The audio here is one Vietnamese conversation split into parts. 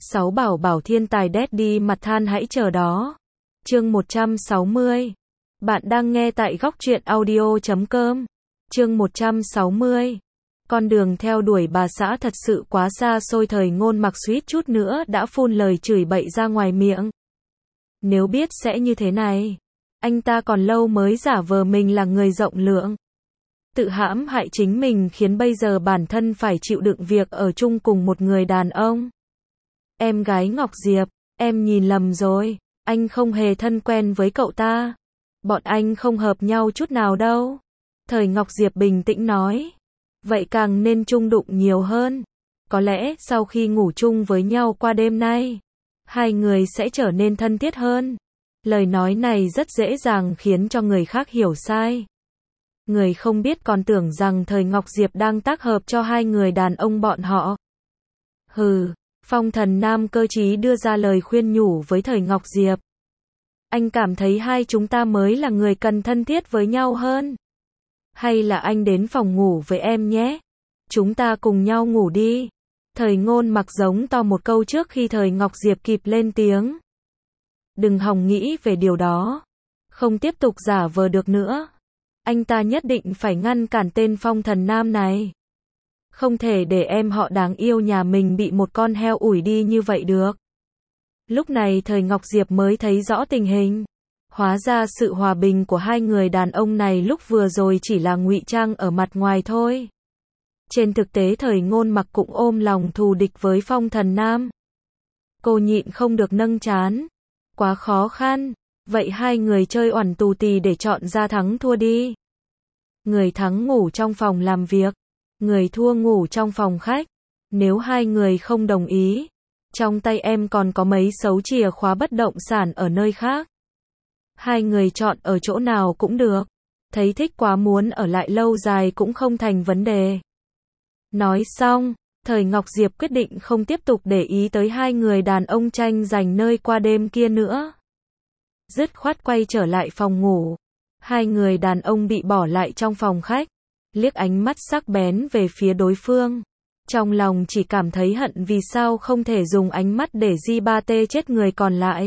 6 bảo bảo thiên tài daddy mặt than hãy chờ đó. Chương 160. Bạn đang nghe tại góc truyện audio.com. Chương 160. Con đường theo đuổi bà xã thật sự quá xa xôi, Thời Ngôn Mặc suýt chút nữa đã phun lời chửi bậy ra ngoài miệng. Nếu biết sẽ như thế này, anh ta còn lâu mới giả vờ mình là người rộng lượng. Tự hãm hại chính mình khiến bây giờ bản thân phải chịu đựng việc ở chung cùng một người đàn ông. Em gái Ngọc Diệp, em nhìn lầm rồi, anh không hề thân quen với cậu ta. Bọn anh không hợp nhau chút nào đâu. Thời Ngọc Diệp bình tĩnh nói. Vậy càng nên chung đụng nhiều hơn. Có lẽ sau khi ngủ chung với nhau qua đêm nay, hai người sẽ trở nên thân thiết hơn. Lời nói này rất dễ dàng khiến cho người khác hiểu sai. Người không biết còn tưởng rằng Thời Ngọc Diệp đang tác hợp cho hai người đàn ông bọn họ. Hừ, Phong Thần Nam cơ trí đưa ra lời khuyên nhủ với Thời Ngọc Diệp. Anh cảm thấy hai chúng ta mới là người cần thân thiết với nhau hơn. Hay là anh đến phòng ngủ với em nhé. Chúng ta cùng nhau ngủ đi. Thời Ngôn Mặc giống to một câu trước khi Thời Ngọc Diệp kịp lên tiếng. Đừng hòng nghĩ về điều đó. Không tiếp tục giả vờ được nữa. Anh ta nhất định phải ngăn cản tên Phong Thần Nam này. Không thể để em họ đáng yêu nhà mình bị một con heo ủi đi như vậy được. Lúc này Thời Ngọc Diệp mới thấy rõ tình hình. Hóa ra sự hòa bình của hai người đàn ông này lúc vừa rồi chỉ là ngụy trang ở mặt ngoài thôi. Trên thực tế Thời Ngôn Mặc cũng ôm lòng thù địch với Phong Thần Nam. Cô nhịn không được nâng trán. Quá khó khăn. Vậy hai người chơi oẳn tù tì để chọn ra thắng thua đi. Người thắng ngủ trong phòng làm việc. Người thua ngủ trong phòng khách. Nếu hai người không đồng ý, trong tay em còn có mấy xấu chìa khóa bất động sản ở nơi khác. Hai người chọn ở chỗ nào cũng được. Thấy thích quá muốn ở lại lâu dài cũng không thành vấn đề. Nói xong, Thời Ngọc Diệp quyết định không tiếp tục để ý tới hai người đàn ông tranh giành nơi qua đêm kia nữa. Dứt khoát quay trở lại phòng ngủ. Hai người đàn ông bị bỏ lại trong phòng khách, liếc ánh mắt sắc bén về phía đối phương. Trong lòng chỉ cảm thấy hận vì sao không thể dùng ánh mắt để ba tê chết người còn lại.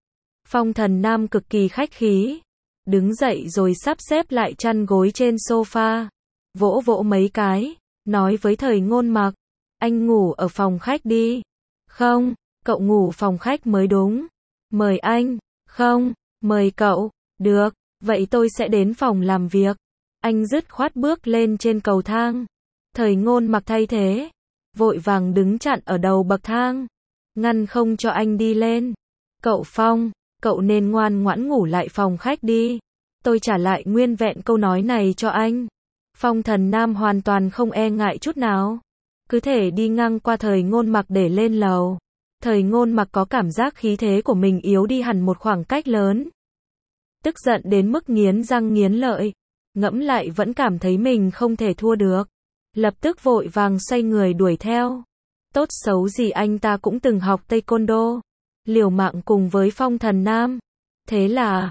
Phong Thần Nam cực kỳ khách khí. Đứng dậy rồi sắp xếp lại chăn gối trên sofa. Vỗ vỗ mấy cái, nói với Thời Ngôn Mặc. Anh ngủ ở phòng khách đi. Không, cậu ngủ phòng khách mới đúng. Mời anh. Không, mời cậu. Được, vậy tôi sẽ đến phòng làm việc. Anh dứt khoát bước lên trên cầu thang. Thời Ngôn Mặc thay thế, vội vàng đứng chặn ở đầu bậc thang, ngăn không cho anh đi lên. Cậu Phong, cậu nên ngoan ngoãn ngủ lại phòng khách đi. Tôi trả lại nguyên vẹn câu nói này cho anh. Phong Thần Nam hoàn toàn không e ngại chút nào. Cứ thể đi ngang qua Thời Ngôn Mặc để lên lầu. Thời Ngôn Mặc có cảm giác khí thế của mình yếu đi hẳn một khoảng cách lớn. Tức giận đến mức nghiến răng nghiến lợi. Ngẫm lại vẫn cảm thấy mình không thể thua được. Lập tức vội vàng xoay người đuổi theo. Tốt xấu gì anh ta cũng từng học Taekwondo. Liều mạng cùng với Phong Thần Nam. Thế là,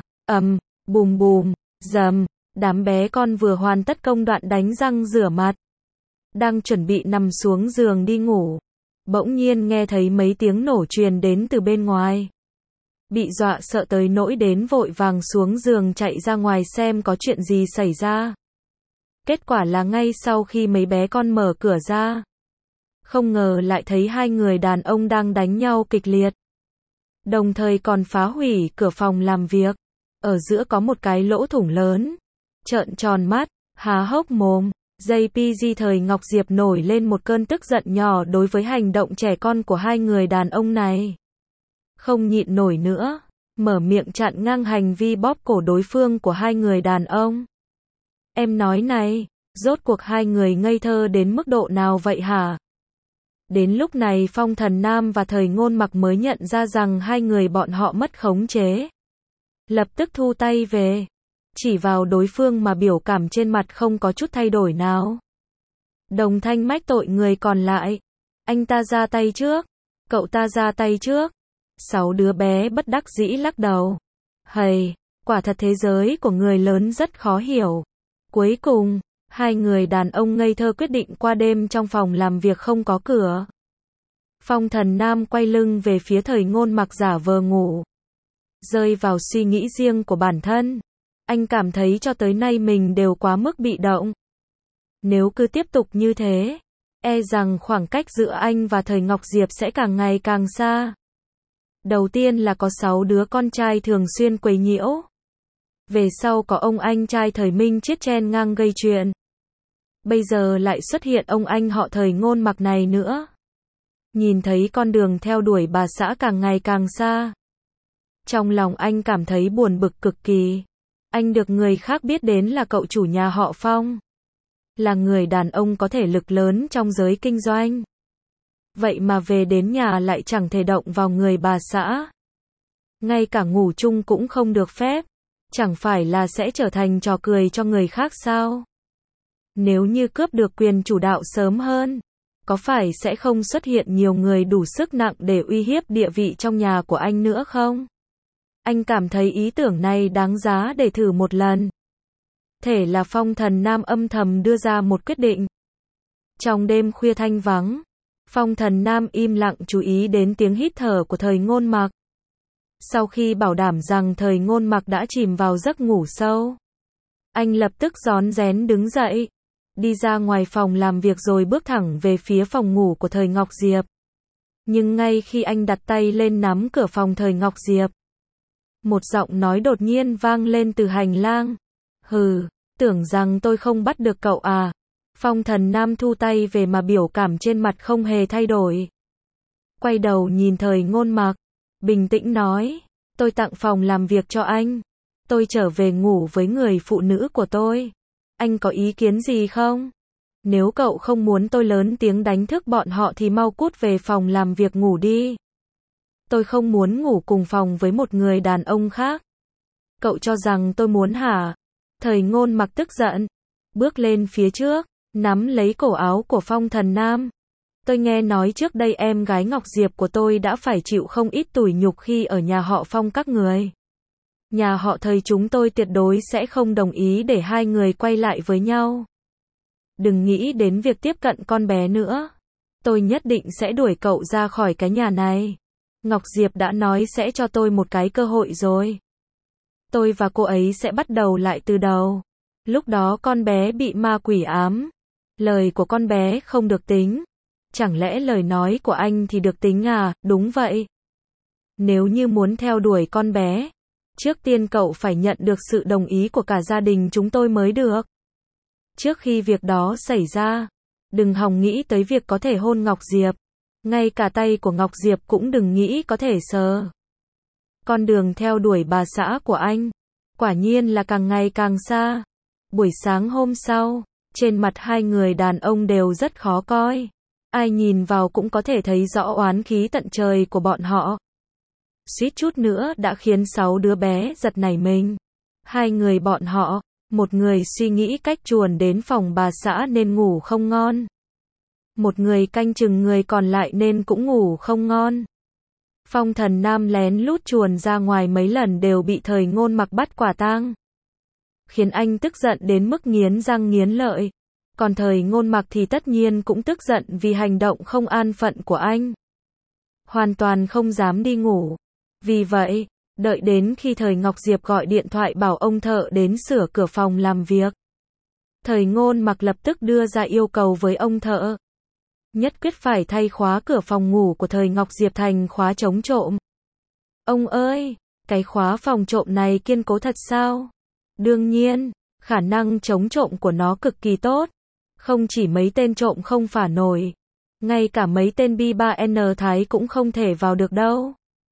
bùm bùm, rầm, đám bé con vừa hoàn tất công đoạn đánh răng rửa mặt. Đang chuẩn bị nằm xuống giường đi ngủ. Bỗng nhiên nghe thấy mấy tiếng nổ truyền đến từ bên ngoài. Bị dọa sợ tới nỗi đến vội vàng xuống giường chạy ra ngoài xem có chuyện gì xảy ra. Kết quả là ngay sau khi mấy bé con mở cửa ra, không ngờ lại thấy hai người đàn ông đang đánh nhau kịch liệt. Đồng thời còn phá hủy cửa phòng làm việc. Ở giữa có một cái lỗ thủng lớn. Trợn tròn mắt, há hốc mồm. JPG Thời Ngọc Diệp nổi lên một cơn tức giận nhỏ đối với hành động trẻ con của hai người đàn ông này. Không nhịn nổi nữa, mở miệng chặn ngang hành vi bóp cổ đối phương của hai người đàn ông. Em nói này, rốt cuộc hai người ngây thơ đến mức độ nào vậy hả? Đến lúc này Phong Thần Nam và Thời Ngôn Mặc mới nhận ra rằng hai người bọn họ mất khống chế. Lập tức thu tay về, chỉ vào đối phương mà biểu cảm trên mặt không có chút thay đổi nào. Đồng thanh mách tội người còn lại. Anh ta ra tay trước, cậu ta ra tay trước. 6 đứa bé bất đắc dĩ lắc đầu. Hầy, quả thật thế giới của người lớn rất khó hiểu. Cuối cùng, hai người đàn ông ngây thơ quyết định qua đêm trong phòng làm việc không có cửa. Phong Thần Nam quay lưng về phía Thời Ngôn Mặc giả vờ ngủ. Rơi vào suy nghĩ riêng của bản thân. Anh cảm thấy cho tới nay mình đều quá mức bị động. Nếu cứ tiếp tục như thế, e rằng khoảng cách giữa anh và Thời Ngọc Diệp sẽ càng ngày càng xa. Đầu tiên là có 6 đứa con trai thường xuyên quấy nhiễu. Về sau có ông anh trai Thời Minh Chiết chen ngang gây chuyện. Bây giờ lại xuất hiện ông anh họ Thời Ngôn Mặc này nữa. Nhìn thấy con đường theo đuổi bà xã càng ngày càng xa. Trong lòng anh cảm thấy buồn bực cực kỳ. Anh được người khác biết đến là cậu chủ nhà họ Phong. Là người đàn ông có thể lực lớn trong giới kinh doanh. Vậy mà về đến nhà lại chẳng thể động vào người bà xã. Ngay cả ngủ chung cũng không được phép. Chẳng phải là sẽ trở thành trò cười cho người khác sao? Nếu như cướp được quyền chủ đạo sớm hơn, có phải sẽ không xuất hiện nhiều người đủ sức nặng để uy hiếp địa vị trong nhà của anh nữa không? Anh cảm thấy ý tưởng này đáng giá để thử một lần. Thể là Phong Thần Nam âm thầm đưa ra một quyết định. Trong đêm khuya thanh vắng, Phong Thần Nam im lặng chú ý đến tiếng hít thở của Thời Ngôn Mặc. Sau khi bảo đảm rằng Thời Ngôn Mặc đã chìm vào giấc ngủ sâu, anh lập tức rón rén đứng dậy, đi ra ngoài phòng làm việc rồi bước thẳng về phía phòng ngủ của Thời Ngọc Diệp. Nhưng ngay khi anh đặt tay lên nắm cửa phòng Thời Ngọc Diệp, một giọng nói đột nhiên vang lên từ hành lang. Hừ, tưởng rằng tôi không bắt được cậu à? Phong Thần Nam thu tay về mà biểu cảm trên mặt không hề thay đổi. Quay đầu nhìn Thời Ngôn Mặc, bình tĩnh nói, tôi tặng phòng làm việc cho anh. Tôi trở về ngủ với người phụ nữ của tôi. Anh có ý kiến gì không? Nếu cậu không muốn tôi lớn tiếng đánh thức bọn họ thì mau cút về phòng làm việc ngủ đi. Tôi không muốn ngủ cùng phòng với một người đàn ông khác. Cậu cho rằng tôi muốn hả? Thời Ngôn Mặc tức giận, bước lên phía trước, nắm lấy cổ áo của Phong Thần Nam. Tôi nghe nói trước đây em gái Ngọc Diệp của tôi đã phải chịu không ít tủi nhục khi ở nhà họ Phong các người. Nhà họ Thời chúng tôi tuyệt đối sẽ không đồng ý để hai người quay lại với nhau. Đừng nghĩ đến việc tiếp cận con bé nữa. Tôi nhất định sẽ đuổi cậu ra khỏi cái nhà này. Ngọc Diệp đã nói sẽ cho tôi một cái cơ hội rồi. Tôi và cô ấy sẽ bắt đầu lại từ đầu. Lúc đó con bé bị ma quỷ ám. Lời của con bé không được tính. Chẳng lẽ lời nói của anh thì được tính à? Đúng vậy. Nếu như muốn theo đuổi con bé, trước tiên cậu phải nhận được sự đồng ý của cả gia đình chúng tôi mới được. Trước khi việc đó xảy ra, đừng hòng nghĩ tới việc có thể hôn Ngọc Diệp. Ngay cả tay của Ngọc Diệp cũng đừng nghĩ có thể sờ. Con đường theo đuổi bà xã của anh, quả nhiên là càng ngày càng xa. Buổi sáng hôm sau, trên mặt hai người đàn ông đều rất khó coi. Ai nhìn vào cũng có thể thấy rõ oán khí tận trời của bọn họ. Suýt chút nữa đã khiến 6 đứa bé giật nảy mình. Hai người bọn họ, một người suy nghĩ cách chuồn đến phòng bà xã nên ngủ không ngon. Một người canh chừng người còn lại nên cũng ngủ không ngon. Phong Thần Nam lén lút chuồn ra ngoài mấy lần đều bị Thời Ngôn Mặc bắt quả tang. Khiến anh tức giận đến mức nghiến răng nghiến lợi. Còn Thời Ngôn Mặc thì tất nhiên cũng tức giận vì hành động không an phận của anh. Hoàn toàn không dám đi ngủ. Vì vậy, đợi đến khi Thời Ngọc Diệp gọi điện thoại bảo ông thợ đến sửa cửa phòng làm việc. Thời Ngôn Mặc lập tức đưa ra yêu cầu với ông thợ. Nhất quyết phải thay khóa cửa phòng ngủ của Thời Ngọc Diệp thành khóa chống trộm. Ông ơi, cái khóa phòng trộm này kiên cố thật sao? Đương nhiên, khả năng chống trộm của nó cực kỳ tốt. Không chỉ mấy tên trộm không phá nổi, ngay cả mấy tên B3N Thái cũng không thể vào được đâu.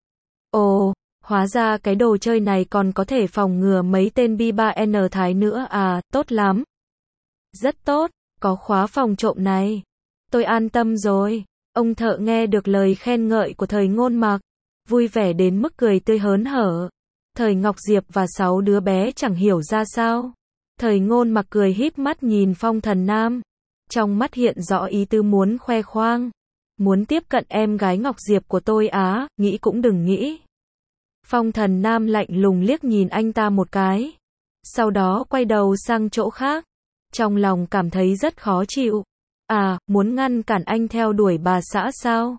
Ồ, hóa ra cái đồ chơi này còn có thể phòng ngừa mấy tên B3N Thái nữa à, tốt lắm. Rất tốt, có khóa phòng trộm này. Tôi an tâm rồi. Ông thợ nghe được lời khen ngợi của Thời Ngôn Mặc, vui vẻ đến mức cười tươi hớn hở. Thời Ngọc Diệp và 6 đứa bé chẳng hiểu ra sao. Thời Ngôn Mặc cười híp mắt nhìn Phong Thần Nam. Trong mắt hiện rõ ý tứ muốn khoe khoang. Muốn tiếp cận em gái Ngọc Diệp của tôi á, nghĩ cũng đừng nghĩ. Phong Thần Nam lạnh lùng liếc nhìn anh ta một cái. Sau đó quay đầu sang chỗ khác. Trong lòng cảm thấy rất khó chịu. À, muốn ngăn cản anh theo đuổi bà xã sao?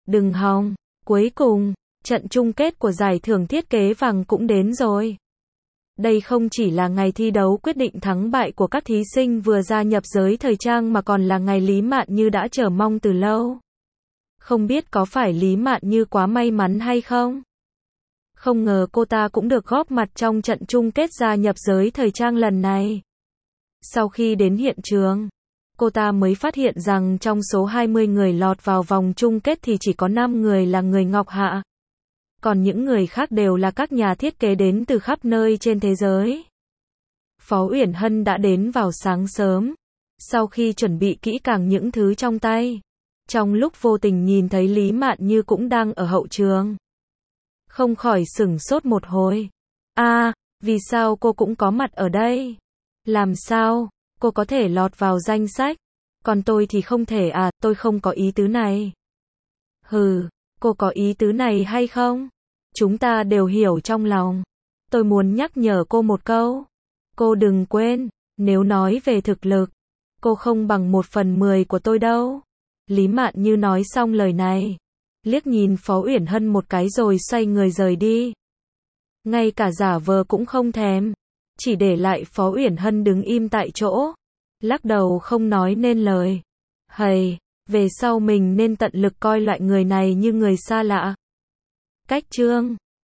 Đừng hòng. Cuối cùng, trận chung kết của giải thưởng thiết kế vàng cũng đến rồi. Đây không chỉ là ngày thi đấu quyết định thắng bại của các thí sinh vừa gia nhập giới thời trang mà còn là ngày Lý Mạn Như đã chờ mong từ lâu. Không biết có phải Lý Mạn Như quá may mắn hay không? Không ngờ cô ta cũng được góp mặt trong trận chung kết gia nhập giới thời trang lần này. Sau khi đến hiện trường, cô ta mới phát hiện rằng trong số 20 người lọt vào vòng chung kết thì chỉ có 5 người là người Ngọc Hạ. Còn những người khác đều là các nhà thiết kế đến từ khắp nơi trên thế giới. Phó Uyển Hân đã đến vào sáng sớm. Sau khi chuẩn bị kỹ càng những thứ trong tay, trong lúc vô tình nhìn thấy Lý Mạn Như cũng đang ở hậu trường, không khỏi sửng sốt một hồi. Vì sao cô cũng có mặt ở đây? Làm sao cô có thể lọt vào danh sách? Còn tôi thì không thể à, tôi không có ý tứ này. Hừ, cô có ý tứ này hay không? Chúng ta đều hiểu trong lòng. Tôi muốn nhắc nhở cô một câu. Cô đừng quên, nếu nói về thực lực, cô không bằng 1/10 của tôi đâu. Lý Mạn Như nói xong lời này, liếc nhìn Phó Uyển Hân một cái rồi xoay người rời đi. Ngay cả giả vờ cũng không thèm, chỉ để lại Phó Uyển Hân đứng im tại chỗ, lắc đầu không nói nên lời. Hầy, về sau mình nên tận lực coi loại người này như người xa lạ. Cách chương